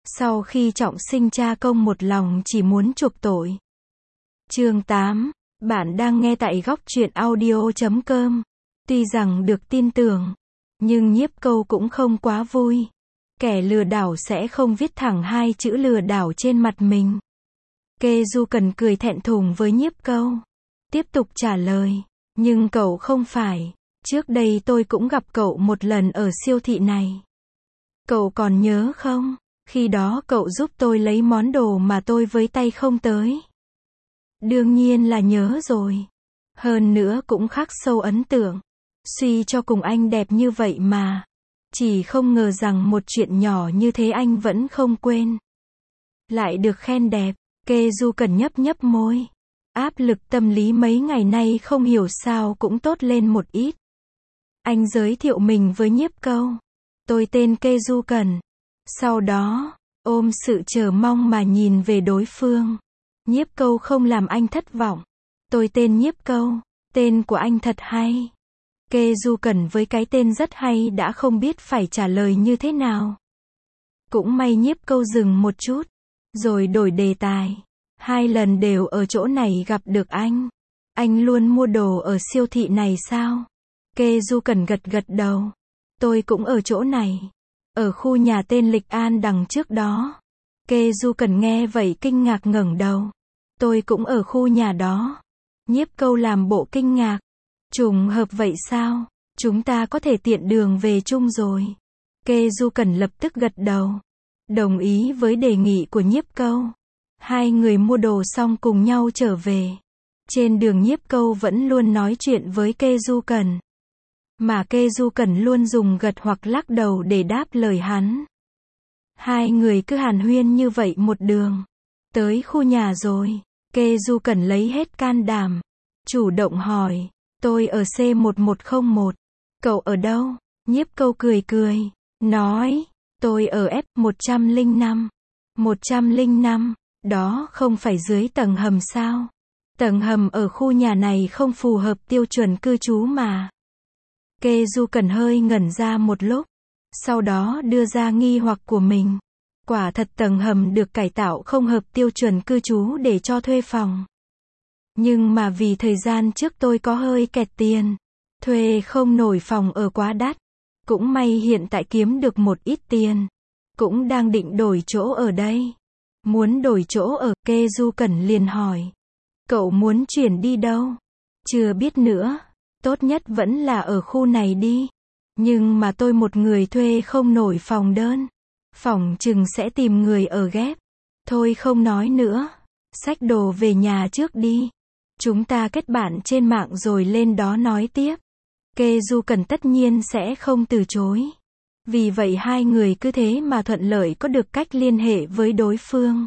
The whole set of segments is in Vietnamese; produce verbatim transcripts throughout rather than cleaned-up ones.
Sau khi trọng sinh cha công một lòng chỉ muốn chuộc tội. Chương tám. Bạn đang nghe tại góc truyện audio chấm com. Tuy rằng được tin tưởng, nhưng Nhiếp Câu cũng không quá vui. Kẻ lừa đảo sẽ không viết thẳng hai chữ lừa đảo trên mặt mình. Kê Du Cần cười thẹn thùng với Nhiếp Câu. Tiếp tục trả lời. Nhưng cậu không phải. Trước đây tôi cũng gặp cậu một lần ở siêu thị này. Cậu còn nhớ không? Khi đó cậu giúp tôi lấy món đồ mà tôi với tay không tới. Đương nhiên là nhớ rồi. Hơn nữa cũng khắc sâu ấn tượng. Suy cho cùng anh đẹp như vậy mà. Chỉ không ngờ rằng một chuyện nhỏ như thế anh vẫn không quên. Lại được khen đẹp, Kê Du Cần nhấp nhấp môi. Áp lực tâm lý mấy ngày nay không hiểu sao cũng tốt lên một ít. Anh giới thiệu mình với Nhiếp Câu. Tôi tên Kê Du Cần. Sau đó, ôm sự chờ mong mà nhìn về đối phương. Nhiếp Câu không làm anh thất vọng. Tôi tên Nhiếp Câu, tên của anh thật hay. Kê Du Cần với cái tên rất hay đã không biết phải trả lời như thế nào. Cũng may Nhiếp Câu dừng một chút, rồi đổi đề tài. Hai lần đều ở chỗ này gặp được anh. Anh luôn mua đồ ở siêu thị này sao? Kê Du Cần gật gật đầu. Tôi cũng ở chỗ này. Ở khu nhà tên Lịch An đằng trước đó. Kê Du Cần nghe vậy kinh ngạc ngẩng đầu. Tôi cũng ở khu nhà đó. Nhiếp Câu làm bộ kinh ngạc. Trùng hợp vậy sao? Chúng ta có thể tiện đường về chung rồi. Kê Du Cần lập tức gật đầu. Đồng ý với đề nghị của Nhiếp Câu. Hai người mua đồ xong cùng nhau trở về. Trên đường Nhiếp Câu vẫn luôn nói chuyện với Kê Du Cần. Mà Kê Du Cần luôn dùng gật hoặc lắc đầu để đáp lời hắn. Hai người cứ hàn huyên như vậy một đường. Tới khu nhà rồi. Kê Du Cần lấy hết can đảm. Chủ động hỏi. Tôi ở C một một không một. Cậu ở đâu? Nhiếp Câu cười cười. Nói. Tôi ở F một trăm lẻ năm. một trăm lẻ năm. Đó không phải dưới tầng hầm sao? Tầng hầm ở khu nhà này không phù hợp tiêu chuẩn cư trú mà. Kê Du Cần hơi ngẩn ra một lúc. Sau đó đưa ra nghi hoặc của mình. Quả thật tầng hầm được cải tạo không hợp tiêu chuẩn cư trú để cho thuê phòng. Nhưng mà vì thời gian trước tôi có hơi kẹt tiền. Thuê không nổi phòng ở quá đắt. Cũng may hiện tại kiếm được một ít tiền. Cũng đang định đổi chỗ ở đây. Muốn đổi chỗ ở, Kê Du Cần liền hỏi. Cậu muốn chuyển đi đâu? Chưa biết nữa. Tốt nhất vẫn là ở khu này đi. Nhưng mà tôi một người thuê không nổi phòng đơn. Phòng chừng sẽ tìm người ở ghép. Thôi không nói nữa. Xách đồ về nhà trước đi. Chúng ta kết bạn trên mạng rồi lên đó nói tiếp. Kê Du Cần tất nhiên sẽ không từ chối. Vì vậy hai người cứ thế mà thuận lợi có được cách liên hệ với đối phương.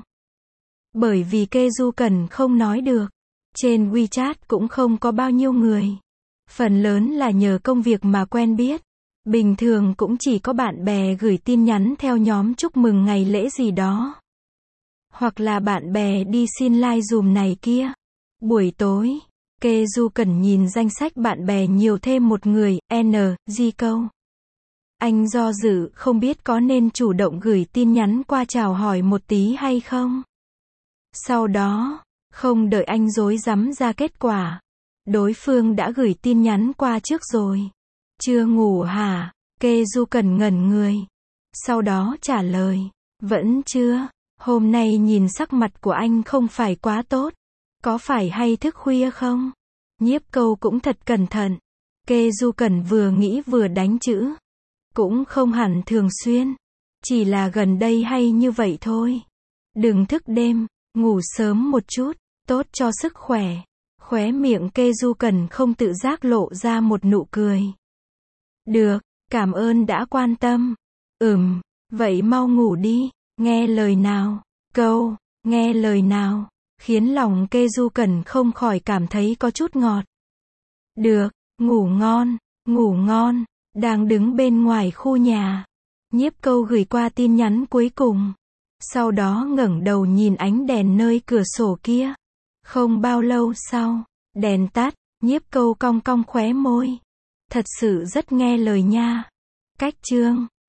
Bởi vì Kê Du Cần không nói được. Trên WeChat cũng không có bao nhiêu người. Phần lớn là nhờ công việc mà quen biết. Bình thường cũng chỉ có bạn bè gửi tin nhắn theo nhóm chúc mừng ngày lễ gì đó. Hoặc là bạn bè đi xin like dùm này kia. Buổi tối, Kê Du Cần nhìn danh sách bạn bè nhiều thêm một người, N G Câu. Anh do dự không biết có nên chủ động gửi tin nhắn qua chào hỏi một tí hay không. Sau đó, không đợi anh rối rắm ra kết quả. Đối phương đã gửi tin nhắn qua trước rồi. Chưa ngủ hả? Kê Du Cần ngẩn người. Sau đó trả lời. Vẫn chưa. Hôm nay nhìn sắc mặt của anh không phải quá tốt. Có phải hay thức khuya không? Nhiếp Câu cũng thật cẩn thận. Kê Du Cần vừa nghĩ vừa đánh chữ. Cũng không hẳn thường xuyên. Chỉ là gần đây hay như vậy thôi. Đừng thức đêm, ngủ sớm một chút, tốt cho sức khỏe. Khóe miệng Kê Du Cần không tự giác lộ ra một nụ cười. Được, cảm ơn đã quan tâm. Ừm, vậy mau ngủ đi, nghe lời nào. Câu, nghe lời nào. Khiến lòng Kê Du Cần không khỏi cảm thấy có chút ngọt. Được, ngủ ngon, ngủ ngon. Đang đứng bên ngoài khu nhà. Nhiếp Câu gửi qua tin nhắn cuối cùng. Sau đó ngẩng đầu nhìn ánh đèn nơi cửa sổ kia. Không bao lâu sau, đèn tắt, Nhiếp Câu cong cong khóe môi. Thật sự rất nghe lời nha. Cách chương